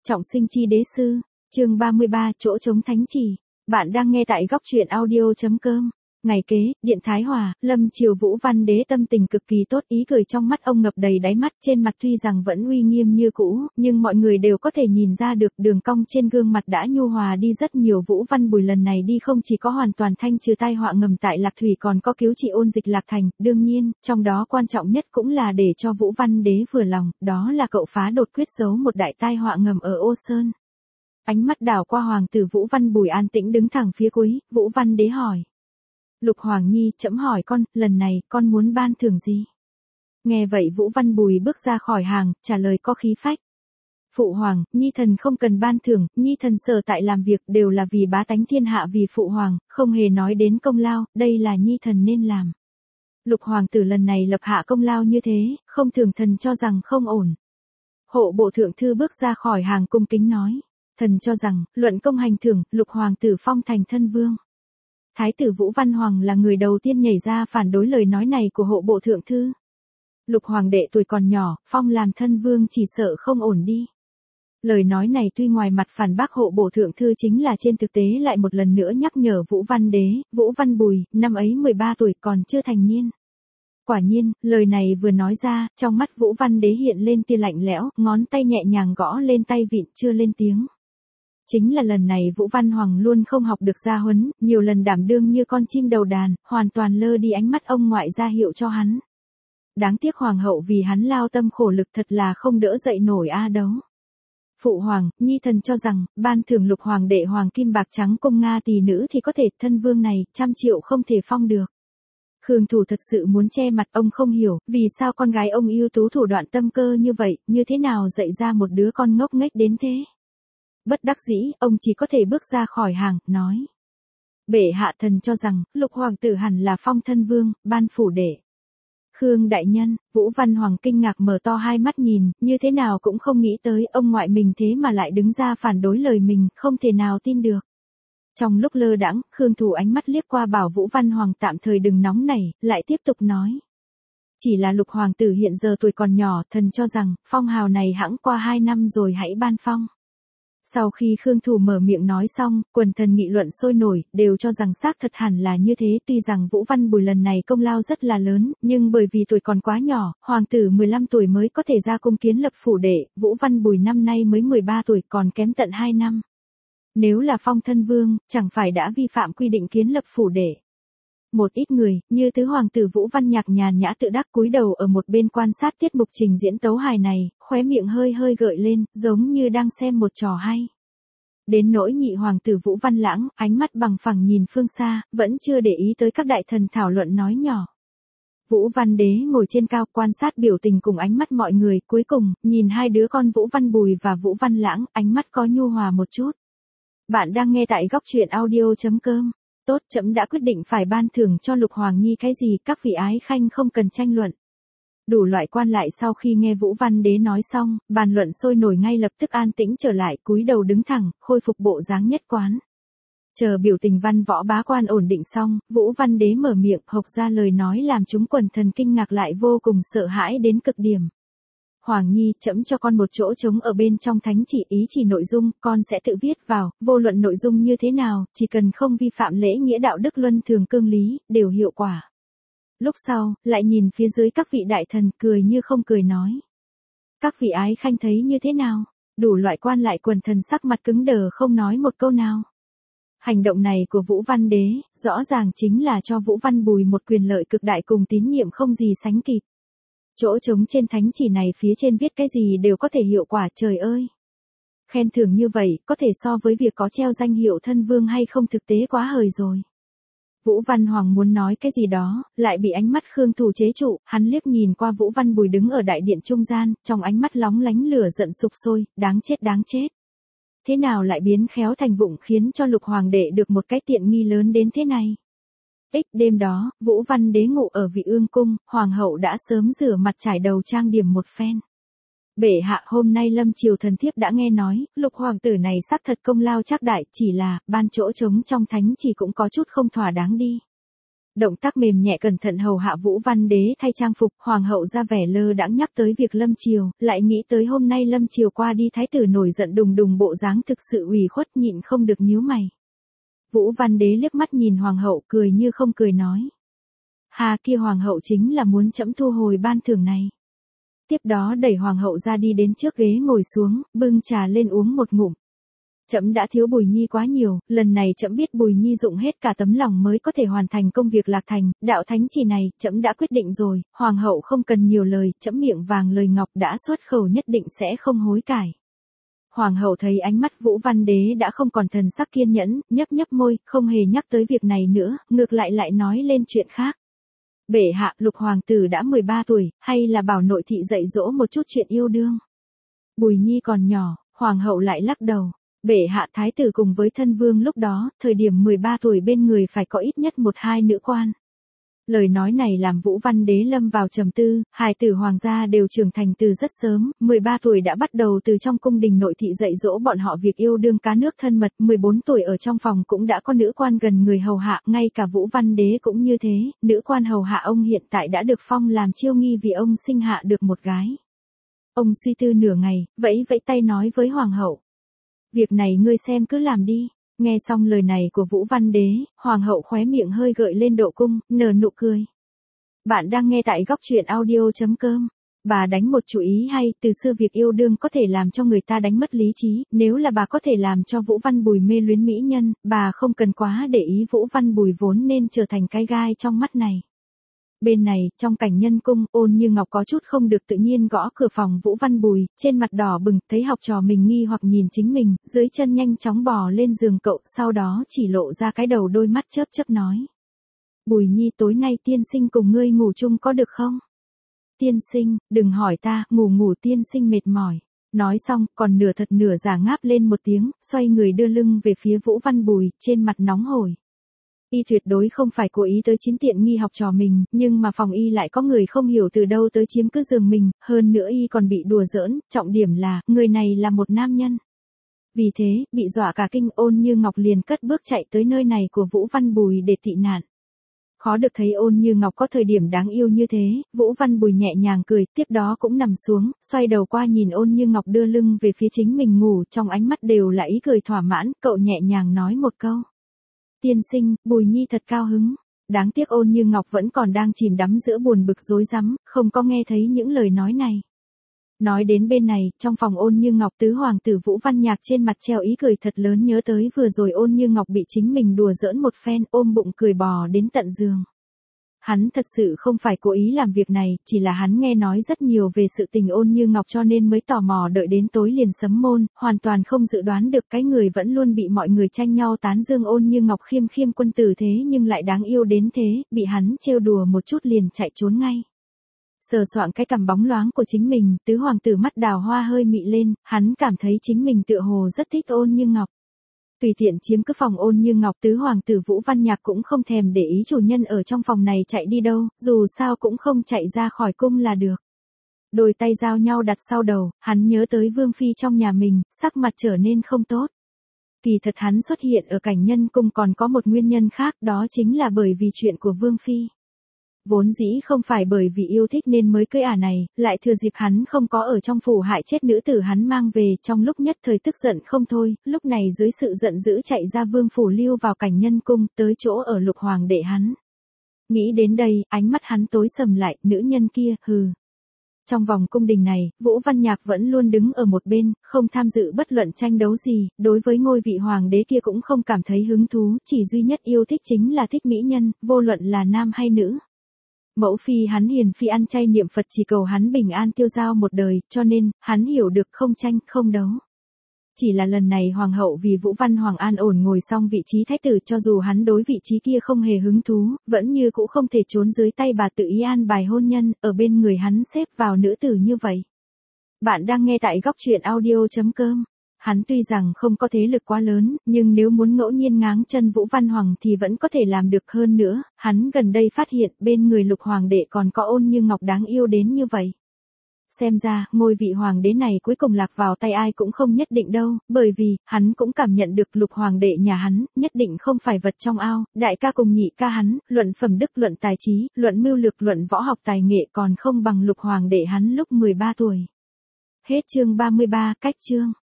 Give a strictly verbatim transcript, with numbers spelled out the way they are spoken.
Trọng sinh chi đế sư, chương ba mươi ba, chỗ trống thánh chỉ. Bạn đang nghe tại góc truyện audio.com. Ngày kế, điện Thái Hòa, lâm triều Vũ Văn Đế tâm tình cực kỳ tốt, ý cười trong mắt ông ngập đầy đáy mắt, trên mặt tuy rằng vẫn uy nghiêm như cũ, nhưng mọi người đều có thể nhìn ra được đường cong trên gương mặt đã nhu hòa đi rất nhiều. Vũ Văn Bùi lần này đi không chỉ có hoàn toàn thanh trừ tai họa ngầm tại Lạc Thủy, còn có cứu trị ôn dịch Lạc Thành, đương nhiên, trong đó quan trọng nhất cũng là để cho Vũ Văn Đế vừa lòng, đó là cậu phá đột quyết giấu một đại tai họa ngầm ở Ô Sơn. Ánh mắt đảo qua hoàng tử Vũ Văn Bùi an tĩnh đứng thẳng phía cuối, Vũ Văn Đế hỏi. Lục Hoàng Nhi, trẫm hỏi con, lần này, con muốn ban thưởng gì? Nghe vậy Vũ Văn Bùi bước ra khỏi hàng, trả lời có khí phách. Phụ Hoàng, Nhi thần không cần ban thưởng, Nhi thần sở tại làm việc đều là vì bá tánh thiên hạ, vì Phụ Hoàng, không hề nói đến công lao, đây là Nhi thần nên làm. Lục Hoàng tử lần này lập hạ công lao như thế, không thưởng thần cho rằng không ổn. Hộ bộ thượng thư bước ra khỏi hàng cung kính nói. Thần cho rằng, luận công hành thưởng, Lục Hoàng tử phong thành thân vương. Thái tử Vũ Văn Hoàng là người đầu tiên nhảy ra phản đối lời nói này của hộ bộ thượng thư. Lục Hoàng đệ tuổi còn nhỏ, phong làm thân vương chỉ sợ không ổn đi. Lời nói này tuy ngoài mặt phản bác hộ bộ thượng thư, chính là trên thực tế lại một lần nữa nhắc nhở Vũ Văn Đế, Vũ Văn Bùi, năm ấy mười ba tuổi còn chưa thành niên. Quả nhiên, lời này vừa nói ra, trong mắt Vũ Văn Đế hiện lên tia lạnh lẽo, ngón tay nhẹ nhàng gõ lên tay vịn, chưa lên tiếng. Chính là lần này Vũ Văn Hoàng luôn không học được gia huấn, nhiều lần đảm đương như con chim đầu đàn, hoàn toàn lơ đi ánh mắt ông ngoại ra hiệu cho hắn. Đáng tiếc Hoàng hậu vì hắn lao tâm khổ lực thật là không đỡ dậy nổi a đấu. Phụ Hoàng, Nhi thần cho rằng, ban thưởng Lục Hoàng đệ hoàng kim bạc trắng cung Nga tỷ nữ thì có thể, thân vương này, trăm triệu không thể phong được. Khương Thủ thật sự muốn che mặt, ông không hiểu, vì sao con gái ông ưu tú thủ đoạn tâm cơ như vậy, như thế nào dạy ra một đứa con ngốc nghếch đến thế. Bất đắc dĩ, ông chỉ có thể bước ra khỏi hàng, nói. Bệ hạ thần cho rằng, Lục Hoàng tử hẳn là phong thân vương, ban phủ đệ. Khương đại nhân, Vũ Văn Hoàng kinh ngạc mở to hai mắt nhìn, như thế nào cũng không nghĩ tới ông ngoại mình thế mà lại đứng ra phản đối lời mình, không thể nào tin được. Trong lúc lơ đãng, Khương Thủ ánh mắt liếc qua bảo Vũ Văn Hoàng tạm thời đừng nóng nảy, lại tiếp tục nói. Chỉ là Lục Hoàng tử hiện giờ tuổi còn nhỏ, thần cho rằng, phong hào này hẵng qua hai năm rồi hãy ban phong. Sau khi Khương Thủ mở miệng nói xong, quần thần nghị luận sôi nổi, đều cho rằng xác thật hẳn là như thế. Tuy rằng Vũ Văn Bùi lần này công lao rất là lớn, nhưng bởi vì tuổi còn quá nhỏ, hoàng tử mười lăm tuổi mới có thể ra cung kiến lập phủ đệ, Vũ Văn Bùi năm nay mới mười ba tuổi, còn kém tận hai năm. Nếu là phong thân vương, chẳng phải đã vi phạm quy định kiến lập phủ đệ. Một ít người, như tứ hoàng tử Vũ Văn Nhạc nhàn nhã tự đắc cúi đầu ở một bên quan sát tiết mục trình diễn tấu hài này, khóe miệng hơi hơi gợi lên, giống như đang xem một trò hay. Đến nỗi nhị hoàng tử Vũ Văn Lãng, ánh mắt bằng phẳng nhìn phương xa, vẫn chưa để ý tới các đại thần thảo luận nói nhỏ. Vũ Văn Đế ngồi trên cao quan sát biểu tình cùng ánh mắt mọi người, cuối cùng, nhìn hai đứa con Vũ Văn Bùi và Vũ Văn Lãng, ánh mắt có nhu hòa một chút. Bạn đang nghe tại góc truyện audio.com. Tốt, trẫm đã quyết định phải ban thưởng cho Lục Hoàng Nhi cái gì, các vị ái khanh không cần tranh luận. Đủ loại quan lại sau khi nghe Vũ Văn Đế nói xong, bàn luận sôi nổi ngay lập tức an tĩnh trở lại, cúi đầu đứng thẳng, khôi phục bộ dáng nhất quán. Chờ biểu tình văn võ bá quan ổn định xong, Vũ Văn Đế mở miệng, hộc ra lời nói làm chúng quần thần kinh ngạc lại vô cùng sợ hãi đến cực điểm. Hoàng Nhi, trẫm cho con một chỗ trống ở bên trong thánh chỉ, ý chỉ nội dung, con sẽ tự viết vào, vô luận nội dung như thế nào, chỉ cần không vi phạm lễ nghĩa đạo đức luân thường cương lý, đều hiệu quả. Lúc sau, lại nhìn phía dưới các vị đại thần, cười như không cười nói. Các vị ái khanh thấy như thế nào? Đủ loại quan lại quần thần sắc mặt cứng đờ không nói một câu nào. Hành động này của Vũ Văn Đế, rõ ràng chính là cho Vũ Văn Bùi một quyền lợi cực đại cùng tín nhiệm không gì sánh kịp. Chỗ trống trên thánh chỉ này phía trên viết cái gì đều có thể hiệu quả, trời ơi. Khen thưởng như vậy, có thể so với việc có treo danh hiệu thân vương hay không, thực tế quá hời rồi. Vũ Văn Hoàng muốn nói cái gì đó, lại bị ánh mắt Khương Thủ chế trụ, hắn liếc nhìn qua Vũ Văn Bùi đứng ở đại điện trung gian, trong ánh mắt lóng lánh lửa giận sục sôi, đáng chết đáng chết. Thế nào lại biến khéo thành vụng khiến cho Lục Hoàng đệ được một cái tiện nghi lớn đến thế này. Ích đêm đó, Vũ Văn Đế ngủ ở Vị Ương cung, hoàng hậu đã sớm rửa mặt trải đầu trang điểm một phen. Bệ hạ, hôm nay lâm triều thần thiếp đã nghe nói, Lục hoàng tử này xác thật công lao trác đại, chỉ là ban chỗ trống trong thánh chỉ cũng có chút không thỏa đáng đi. Động tác mềm nhẹ cẩn thận hầu hạ Vũ Văn Đế thay trang phục, hoàng hậu ra vẻ lơ đãng nhắc tới việc Lâm Triều, lại nghĩ tới hôm nay Lâm Triều qua đi thái tử nổi giận đùng đùng bộ dáng thực sự ủy khuất nhịn không được nhíu mày. Vũ Văn Đế liếc mắt nhìn hoàng hậu cười như không cười nói. Hà kia hoàng hậu chính là muốn trẫm thu hồi ban thưởng này. Tiếp đó đẩy hoàng hậu ra đi đến trước ghế ngồi xuống, bưng trà lên uống một ngụm. Trẫm đã thiếu Bùi Nhi quá nhiều, lần này trẫm biết Bùi Nhi dụng hết cả tấm lòng mới có thể hoàn thành công việc Lạc Thành, đạo thánh chỉ này, trẫm đã quyết định rồi, hoàng hậu không cần nhiều lời, trẫm miệng vàng lời ngọc đã xuất khẩu nhất định sẽ không hối cải. Hoàng hậu thấy ánh mắt Vũ Văn Đế đã không còn thần sắc kiên nhẫn, nhấp nhấp môi, không hề nhắc tới việc này nữa, ngược lại lại nói lên chuyện khác. Bệ hạ, Lục hoàng tử đã mười ba tuổi, hay là bảo nội thị dạy dỗ một chút chuyện yêu đương. Bùi Nhi còn nhỏ, hoàng hậu lại lắc đầu. Bệ hạ thái tử cùng với thân vương lúc đó, thời điểm mười ba tuổi bên người phải có ít nhất một hai nữ quan. Lời nói này làm Vũ Văn Đế lâm vào trầm tư, hài tử hoàng gia đều trưởng thành từ rất sớm, mười ba tuổi đã bắt đầu từ trong cung đình nội thị dạy dỗ bọn họ việc yêu đương cá nước thân mật, mười bốn tuổi ở trong phòng cũng đã có nữ quan gần người hầu hạ, ngay cả Vũ Văn Đế cũng như thế, nữ quan hầu hạ ông hiện tại đã được phong làm chiêu nghi vì ông sinh hạ được một gái. Ông suy tư nửa ngày, vẫy vẫy tay nói với hoàng hậu. Việc này ngươi xem cứ làm đi. Nghe xong lời này của Vũ Văn Đế, hoàng hậu khóe miệng hơi gợi lên độ cung, nở nụ cười. Bạn đang nghe tại góc truyện audio chấm com. Bà đánh một chủ ý hay, từ xưa việc yêu đương có thể làm cho người ta đánh mất lý trí, nếu là bà có thể làm cho Vũ Văn Bùi mê luyến mỹ nhân, bà không cần quá để ý Vũ Văn Bùi vốn nên trở thành cái gai trong mắt này. Bên này, trong cảnh nhân cung, Ôn Như Ngọc có chút không được tự nhiên gõ cửa phòng Vũ Văn Bùi, trên mặt đỏ bừng, thấy học trò mình nghi hoặc nhìn chính mình, dưới chân nhanh chóng bò lên giường cậu, sau đó chỉ lộ ra cái đầu đôi mắt chớp chớp nói. Bùi Nhi tối nay tiên sinh cùng ngươi ngủ chung có được không? Tiên sinh, đừng hỏi ta, ngủ ngủ tiên sinh mệt mỏi. Nói xong, còn nửa thật nửa giả ngáp lên một tiếng, xoay người đưa lưng về phía Vũ Văn Bùi, trên mặt nóng hổi. Y tuyệt đối không phải cố ý tới chiếm tiện nghi học trò mình, nhưng mà phòng y lại có người không hiểu từ đâu tới chiếm cứ giường mình, hơn nữa y còn bị đùa giỡn, trọng điểm là, người này là một nam nhân. Vì thế, bị dọa cả kinh, Ôn Như Ngọc liền cất bước chạy tới nơi này của Vũ Văn Bùi để tị nạn. Khó được thấy Ôn Như Ngọc có thời điểm đáng yêu như thế, Vũ Văn Bùi nhẹ nhàng cười, tiếp đó cũng nằm xuống, xoay đầu qua nhìn Ôn Như Ngọc đưa lưng về phía chính mình ngủ, trong ánh mắt đều là ý cười thỏa mãn, cậu nhẹ nhàng nói một câu. Tiên sinh, Bùi Nhi thật cao hứng. Đáng tiếc Ôn Như Ngọc vẫn còn đang chìm đắm giữa buồn bực rối rắm, không có nghe thấy những lời nói này. Nói đến bên này, trong phòng Ôn Như Ngọc tứ hoàng tử Vũ Văn Nhạc trên mặt treo ý cười thật lớn nhớ tới vừa rồi Ôn Như Ngọc bị chính mình đùa giỡn một phen, ôm bụng cười bò đến tận giường. Hắn thật sự không phải cố ý làm việc này, chỉ là hắn nghe nói rất nhiều về sự tình Ôn Như Ngọc cho nên mới tò mò đợi đến tối liền sấm môn, hoàn toàn không dự đoán được cái người vẫn luôn bị mọi người tranh nhau tán dương Ôn Như Ngọc khiêm khiêm quân tử thế nhưng lại đáng yêu đến thế, bị hắn trêu đùa một chút liền chạy trốn ngay. Sờ soạng cái cằm bóng loáng của chính mình, tứ hoàng tử mắt đào hoa hơi mị lên, hắn cảm thấy chính mình tựa hồ rất thích Ôn Như Ngọc. Tùy tiện chiếm cứ phòng Ôn Như Ngọc, tứ hoàng tử Vũ Văn Nhạc cũng không thèm để ý chủ nhân ở trong phòng này chạy đi đâu, dù sao cũng không chạy ra khỏi cung là được. Đôi tay giao nhau đặt sau đầu, hắn nhớ tới Vương Phi trong nhà mình, sắc mặt trở nên không tốt. Kỳ thật hắn xuất hiện ở cảnh nhân cung còn có một nguyên nhân khác, đó chính là bởi vì chuyện của Vương Phi. Vốn dĩ không phải bởi vì yêu thích nên mới cưới ả này, lại thừa dịp hắn không có ở trong phủ hại chết nữ tử hắn mang về, trong lúc nhất thời tức giận không thôi, lúc này dưới sự giận dữ chạy ra vương phủ lưu vào cảnh nhân cung, tới chỗ ở Lục hoàng đệ hắn. Nghĩ đến đây, ánh mắt hắn tối sầm lại, nữ nhân kia, hừ. Trong vòng cung đình này, Vũ Văn Nhạc vẫn luôn đứng ở một bên, không tham dự bất luận tranh đấu gì, đối với ngôi vị hoàng đế kia cũng không cảm thấy hứng thú, chỉ duy nhất yêu thích chính là thích mỹ nhân, vô luận là nam hay nữ. Mẫu phi hắn hiền phi ăn chay niệm Phật chỉ cầu hắn bình an tiêu dao một đời, cho nên, hắn hiểu được không tranh, không đấu. Chỉ là lần này hoàng hậu vì Vũ Văn Hoàng an ổn ngồi xong vị trí thái tử, cho dù hắn đối vị trí kia không hề hứng thú, vẫn như cũng không thể trốn dưới tay bà tự ý an bài hôn nhân, ở bên người hắn xếp vào nữ tử như vậy. Bạn đang nghe tại góc truyện audio chấm com. Hắn tuy rằng không có thế lực quá lớn, nhưng nếu muốn ngẫu nhiên ngáng chân Vũ Văn Hoàng thì vẫn có thể làm được hơn nữa, hắn gần đây phát hiện bên người Lục hoàng đệ còn có Ôn Như Ngọc đáng yêu đến như vậy. xem ra, ngôi vị hoàng đế này cuối cùng lạc vào tay ai cũng không nhất định đâu, bởi vì, hắn cũng cảm nhận được lục hoàng đệ nhà hắn, nhất định không phải vật trong ao, đại ca cùng nhị ca hắn, luận phẩm đức luận tài trí, luận mưu lược luận võ học tài nghệ còn không bằng lục hoàng đệ hắn lúc mười ba tuổi. Hết chương ba mươi ba, cách chương.